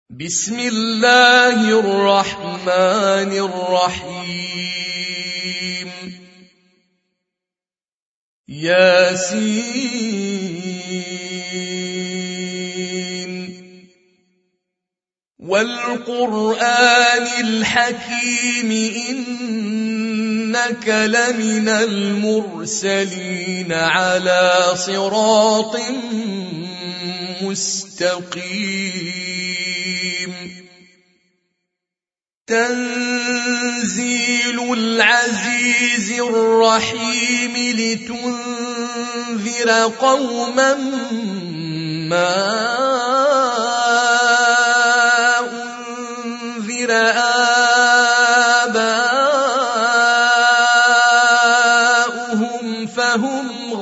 بسم الله الرحمن الرحيم. ياسين والقرآن الحكيم إنك لمن المرسلين على صراط مستقيم. تنزيل العزيز الرحيم لتنذر قوما ما أنذر آباؤهم فهم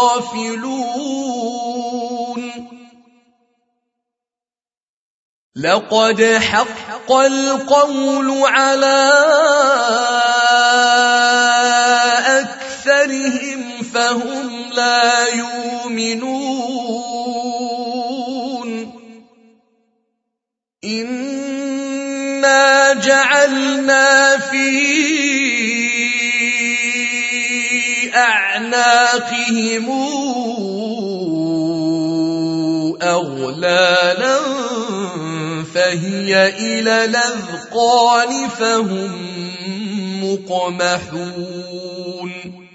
غافلون. لقد حق القول على أكثرهم فهم لا يؤمنون. إنا جعلنا في أعناقهم أغلالا فهي إلى الأذقان فهم مقمحون.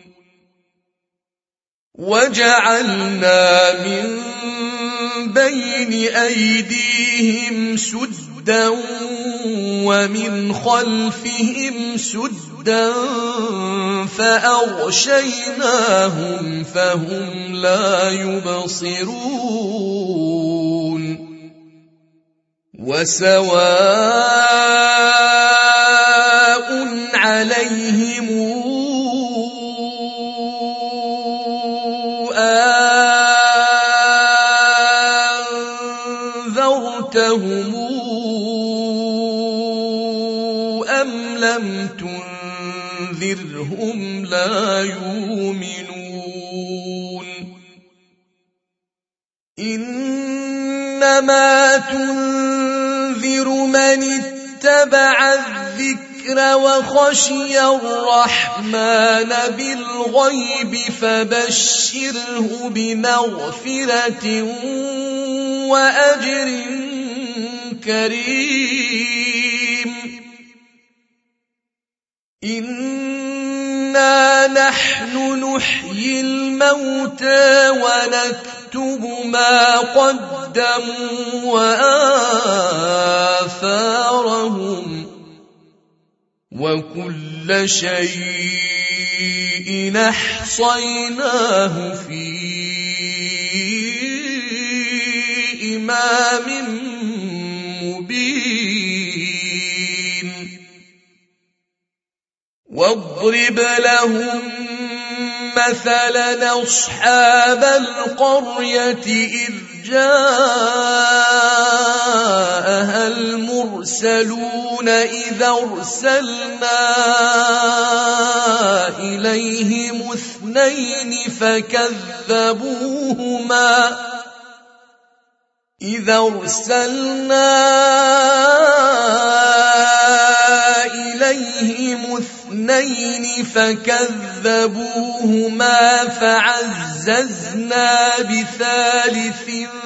وجعلنا من بين أيديهم سدا ومن خلفهم سدا فأغشيناهم فهم لا يبصرون. وسواء عليهم أنذرتهم أم لم تنذرهم لا يؤمنون. إنما تنذر من اتبع الذكر وخشي الرحمن بالغيب فبشره بمغفرة وأجر كريم. إنا نحن نحيي الموتى ونكتب ما قدموا وآثارهم وكل شيء أحصيناه في إمام مبين. واضرب لهم مثلا أصحاب القرية إذ جاءها المرسلون إذ أرسلنا إليهم اثنين فكذبوهما فعززنا بثالث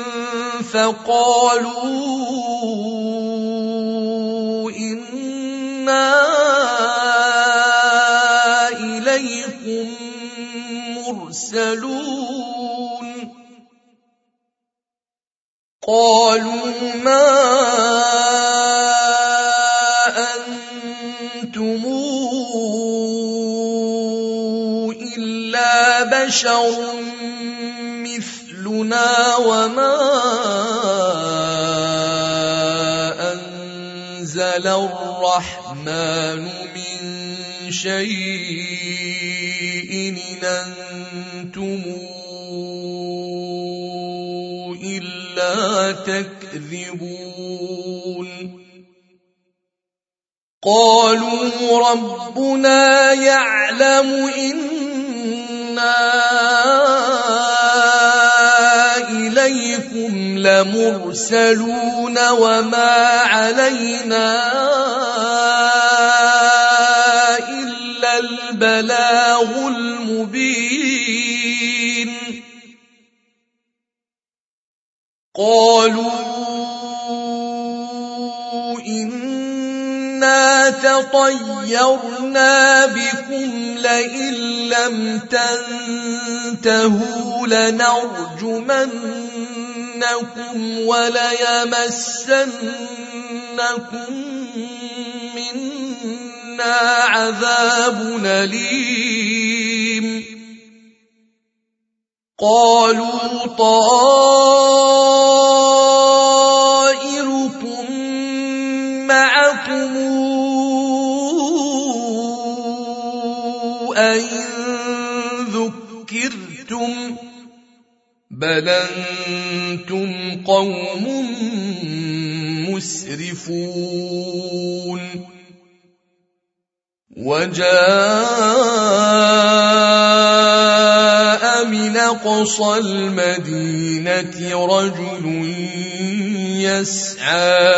فقالوا إنا إليكم مرسلون. قالوا ما أنتم إلا بشر مثلنا وما أنزل الرحمن من شيء إن أنتم إلا تكذبون. قالوا ربنا يعلم إنا إليكم إليكم لمرسلون وما علينا إلا البلاغ المبين قالوا إنا تطيرنا بكم لئن لم تنتهوا لنرجمنكم وليمسنكم منا عذاب أليم قالوا طائركم معكم أئن ذكرتم بل أنتم قوم مسرفون وجاء من أقصى المدينة رجل يسعى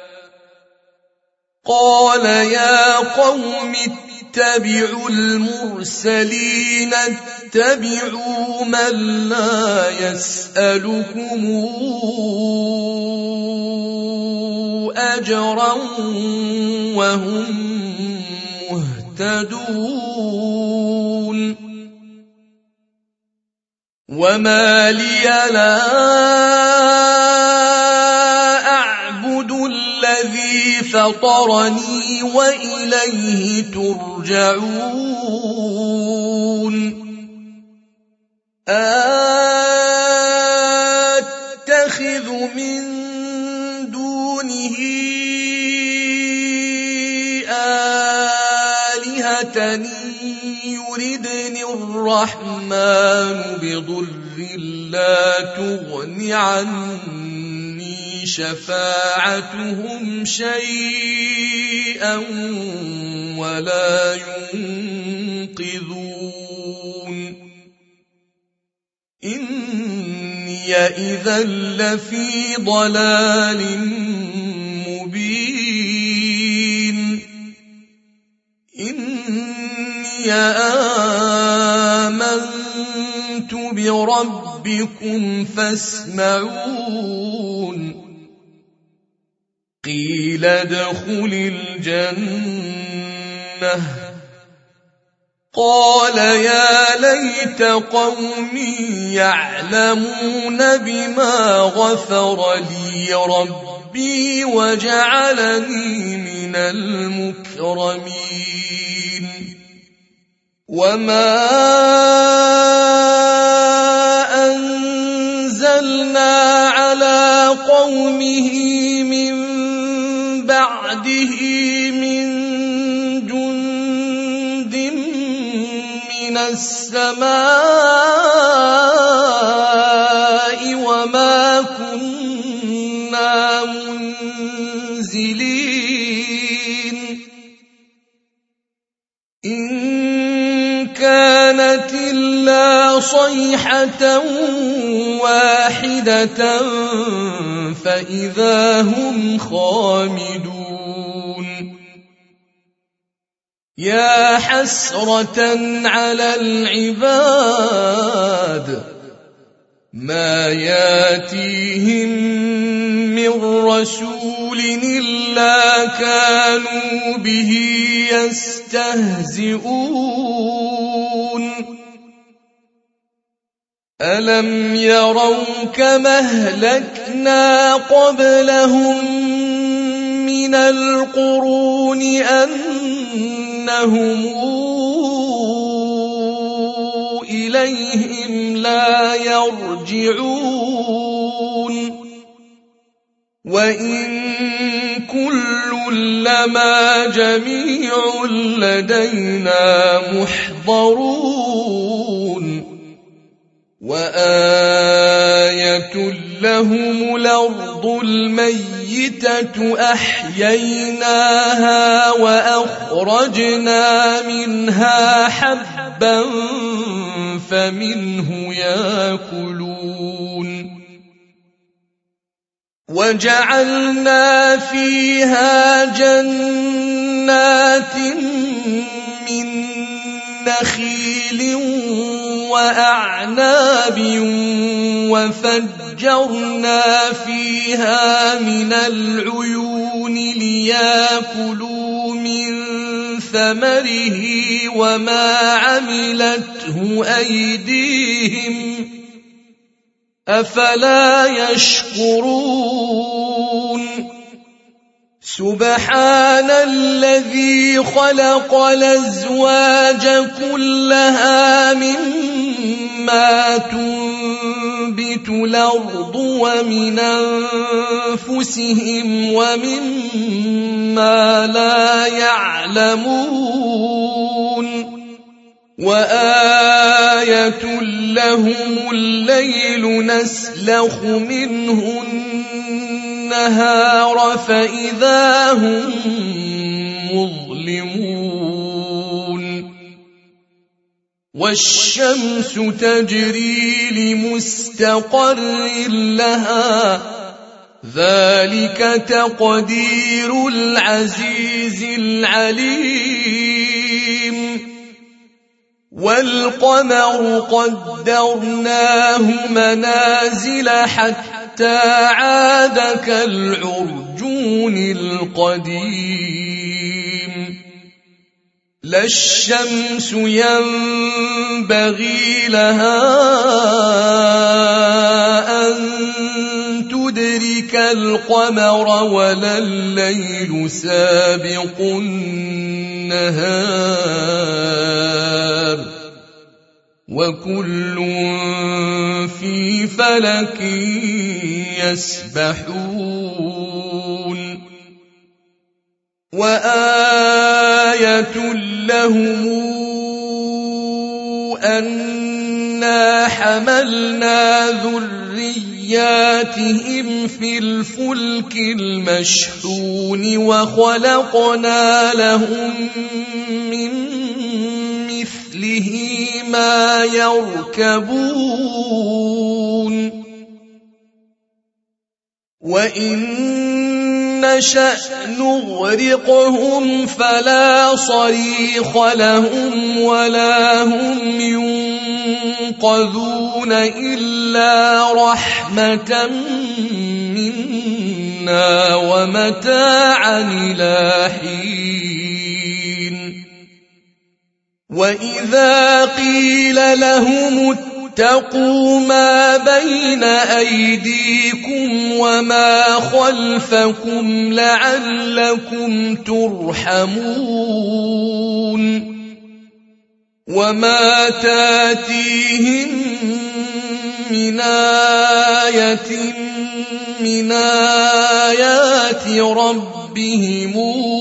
قال يا قوم اتبعوا المرسلين اتبعوا من لا يسألكم أجرا وهم مهتدون وما لي لا أعبد الذي فطرني وإليه ترجعون أتخذ من دونه آلهة يردني الرحمن بضر لا تغن عني شفاعتهم شيئا ولا ينقذون إني إذا لفي ضلال مبين إني آمنت بربكم فاسمعون قيل ادخل الجنة قال يا ليت قومي يعلمون بما غفر لي ربي وجعلني من المكرمين وما أنزلنا على قومه من بعده من جند من السماء وما كنا منزلين إن كانت إلا صيحة واحدة فإذا هم خامدون يا حسرة على العباد ما ياتيهم من رسول إلا كانوا به يستهزئون ألم يروا كما أهلكنا قبلهم من القرون أنهم إليهم لا يرجعون وإن كل لما جميع لدينا محضرون وآية لهم الأرض الميتة أحييناها وأخرجنا منها حبا فمنه يأكلون وجعلنا فيها جنات من نخيل وأعناب وفجرنا فيها من العيون ليأكلوا من ثمره وما عملته أيديهم أفلا يشكرون سبحان الذي خلق الأزواج كلها مما تنبت الأرض ومن أنفسهم ومما لا يعلمون وآية لهم الليل نسلخ منه النهار فإذا هم مظلمون والشمس تجري لمستقر لها ذلك تقدير العزيز العليم والقمر قدرناه منازل حتى عاد كالعرجون القديم لا الشمس ينبغي لها أن تدرك القمر ولا الليل سابق النهار وكل في فلك يسبحون وآية لهم أنا حملنا ذرياتهم في الفلك المشحون وخلقنا لهم من مثله ما يركبون وإن نشأ نغرقهم فلا صريخ لهم ولا هم ينقذون إلا رحمة منا ومتاعا إلى حين وإذا قيل لهم اتقوا ما بين أيديكم وما خلفكم لعلكم ترحمون وما تاتيهم من آية من آيات ربهم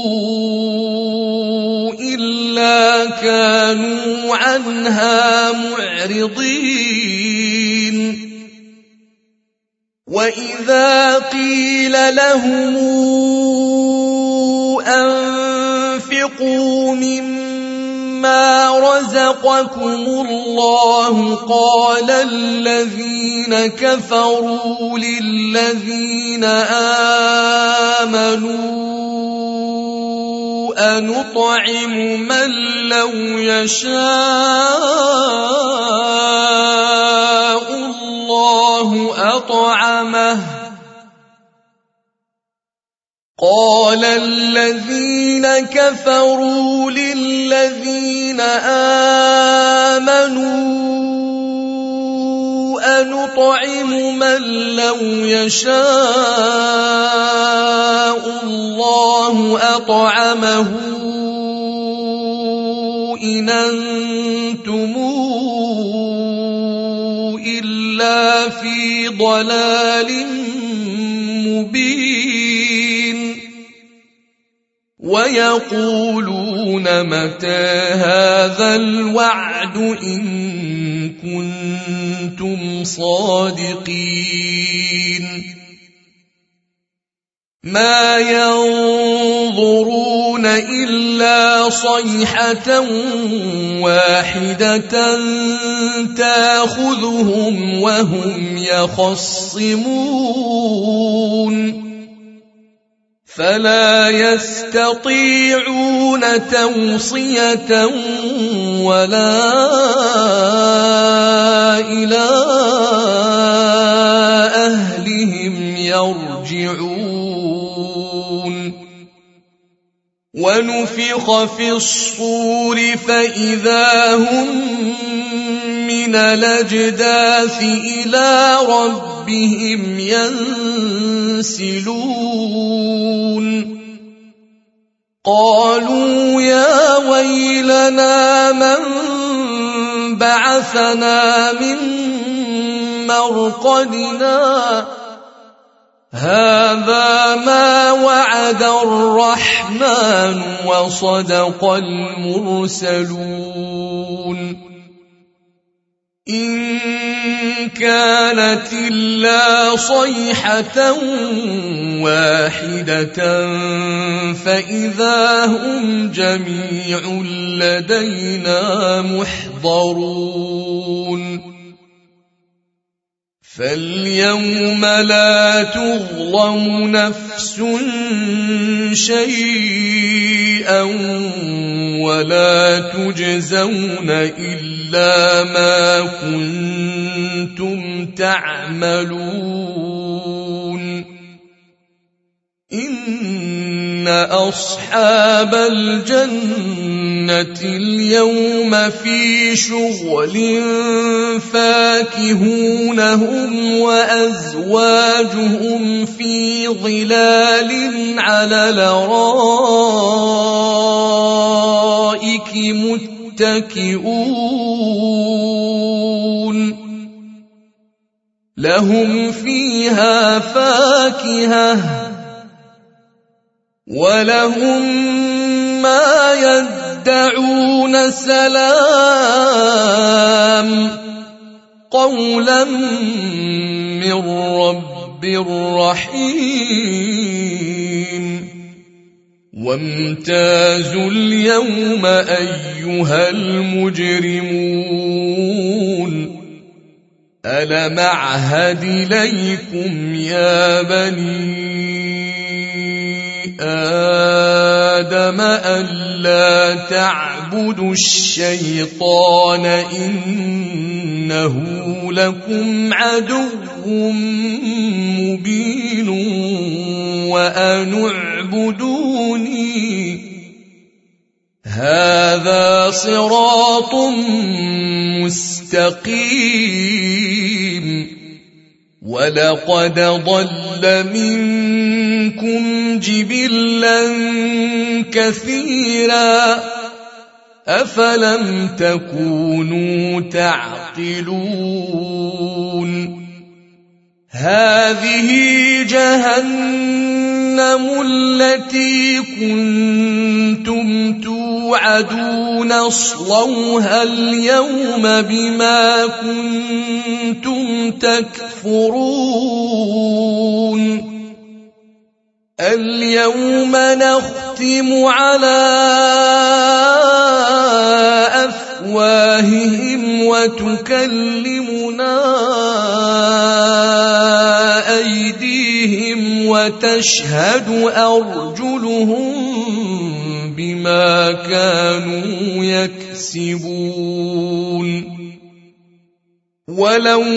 إلا كانوا عنها معرضين وإذا قيل لهم أنفقوا مما رزقكم الله قال الذين كفروا للذين آمنوا أنطعم من لو يشاء الله أطعمه قال الذين كفروا للذين آمنوا أنطعم من لو يشاء الله أطعمه إن أنتم إلا في ضلال مبين ويقولون متى هذا الوعد إن كنتم صادقين ما ينظرون إلا صيحة واحدة تأخذهم وهم يخصمون فلا يستطيعون توصية ولا إلى أهلهم يرجعون ونفخ في الصور فإذا هم من الأجداث إلى ربهم ينسلون قالوا يا ويلنا من بعثنا من مرقدنا هذا ما وعد الرحمن وصدق المرسلون إن كانت إلا صيحة واحدة فإذا هم جميع لدينا محضرون فاليوم لا تظلم نفس شيئا ولا تجزون إلا ما كنتم تعملون إن أصحاب الجنة اليوم في شغل فاكهون هم وأزواجهم في ظلال على الأرائك متكئون لهم فيها فاكهة ولهم ما يدعون سلام قولا من رب رحيم وامتازوا اليوم أيها المجرمون ألم أعهد إليكم يا بني آدم ألا تعبدوا الشيطان إنه لكم عدو مبين وأن اعبدوني هذا صراط مستقيم ولقد ضل منكم جبلا كثيرا أفلم تكونوا تعقلون هذه جهنم التي كنتم توعدون اصلوها اليوم بما كنتم تكفرون اليوم نختم على أفواههم وتكلمنا أيديهم وتشهد أرجلهم بما كانوا يكسبون ولو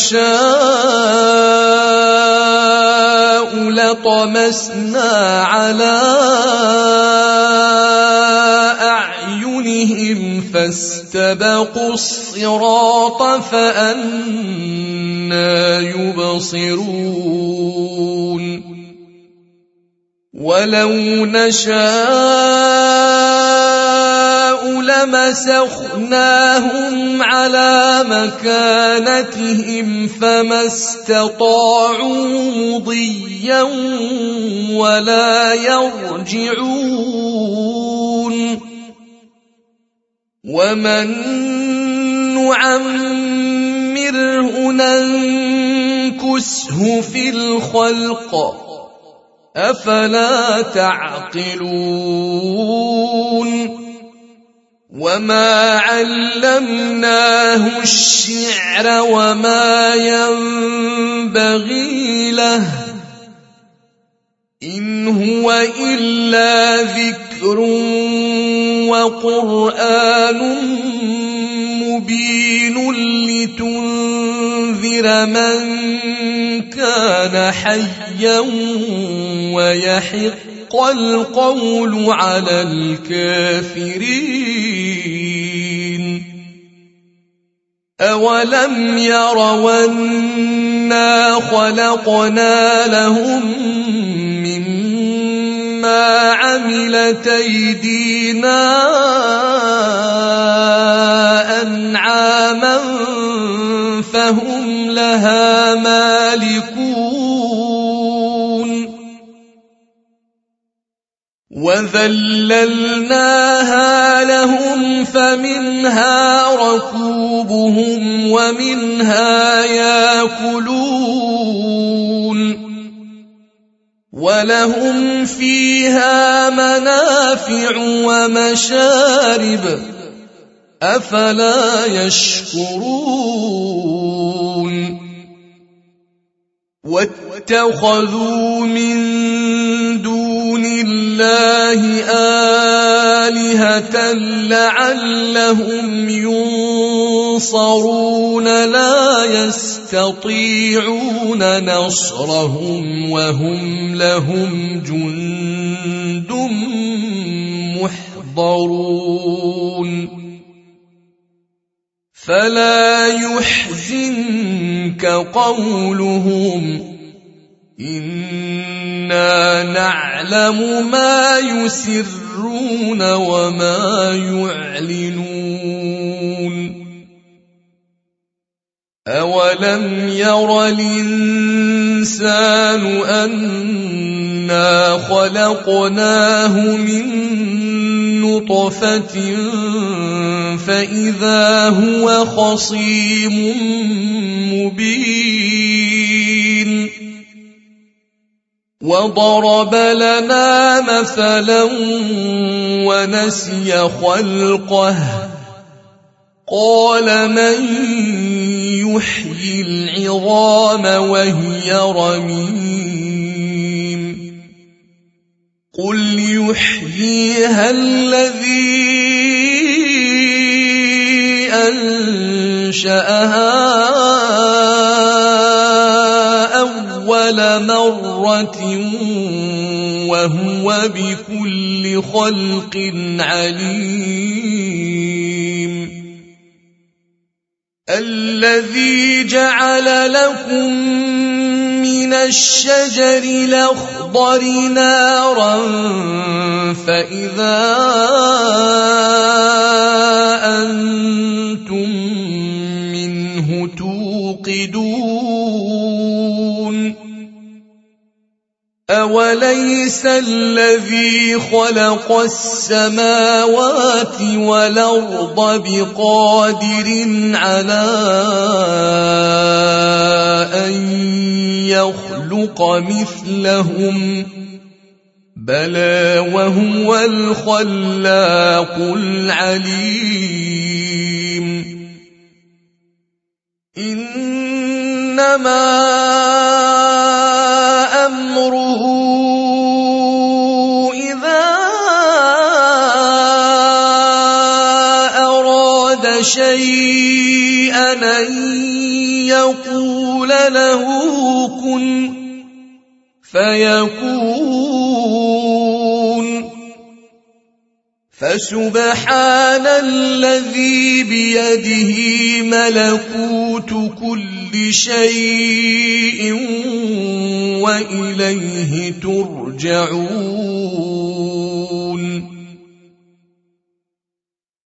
نشاء لطمسنا على أعينهم فاستبقوا الصراط فأنى يبصرون ولو نشاء لمسخناهم على مكانتهم فما استطاعوا مضيا ولا يرجعون ومن نعمره ننكسه في الخلق أفلا تعقلون وما علمناه الشعر وما ينبغي له إن هو إلا ذكر وقرآن مبين لتنذر من كان حيا ويحق القول على الكافرين أولم يروا أنا خلقنا لهم مما عملت أيدينا أنعاما فهم لها مالكون وذللناها لهم فمنها ركوبهم ومنها يأكلون ولهم فيها منافع ومشارب أفلا يشكرون واتخذوا من دون الله آلهة لعلهم ينصرون لا يستطيعون نصرهم وهم لهم جند محضرون فلا يحزنك قولهم إنا نعلم ما يسرون وما يعلنون أولم ير الإنسان أنا خلقناه من نطفة فإذا هو خصيم مبين وضرب لنا مثلا ونسي خلقه قال من يحيي العظام وهي رميم قل يحييها الذي أنشأها أول مرة وهو بكل خلق عليم الذي جعل لكم من الشجر الأخضر نارا فإذا أنتم منه توقدون أوليس الذي خلق السماوات والأرض بقادر على أن يخلق مثلهم بلى وهو الخلاق العليم إنما أمره إذا أراد شيئا أن يقول له كن فيكون فسبحان الذي بيده ملكوت كل شيء وإليه ترجعون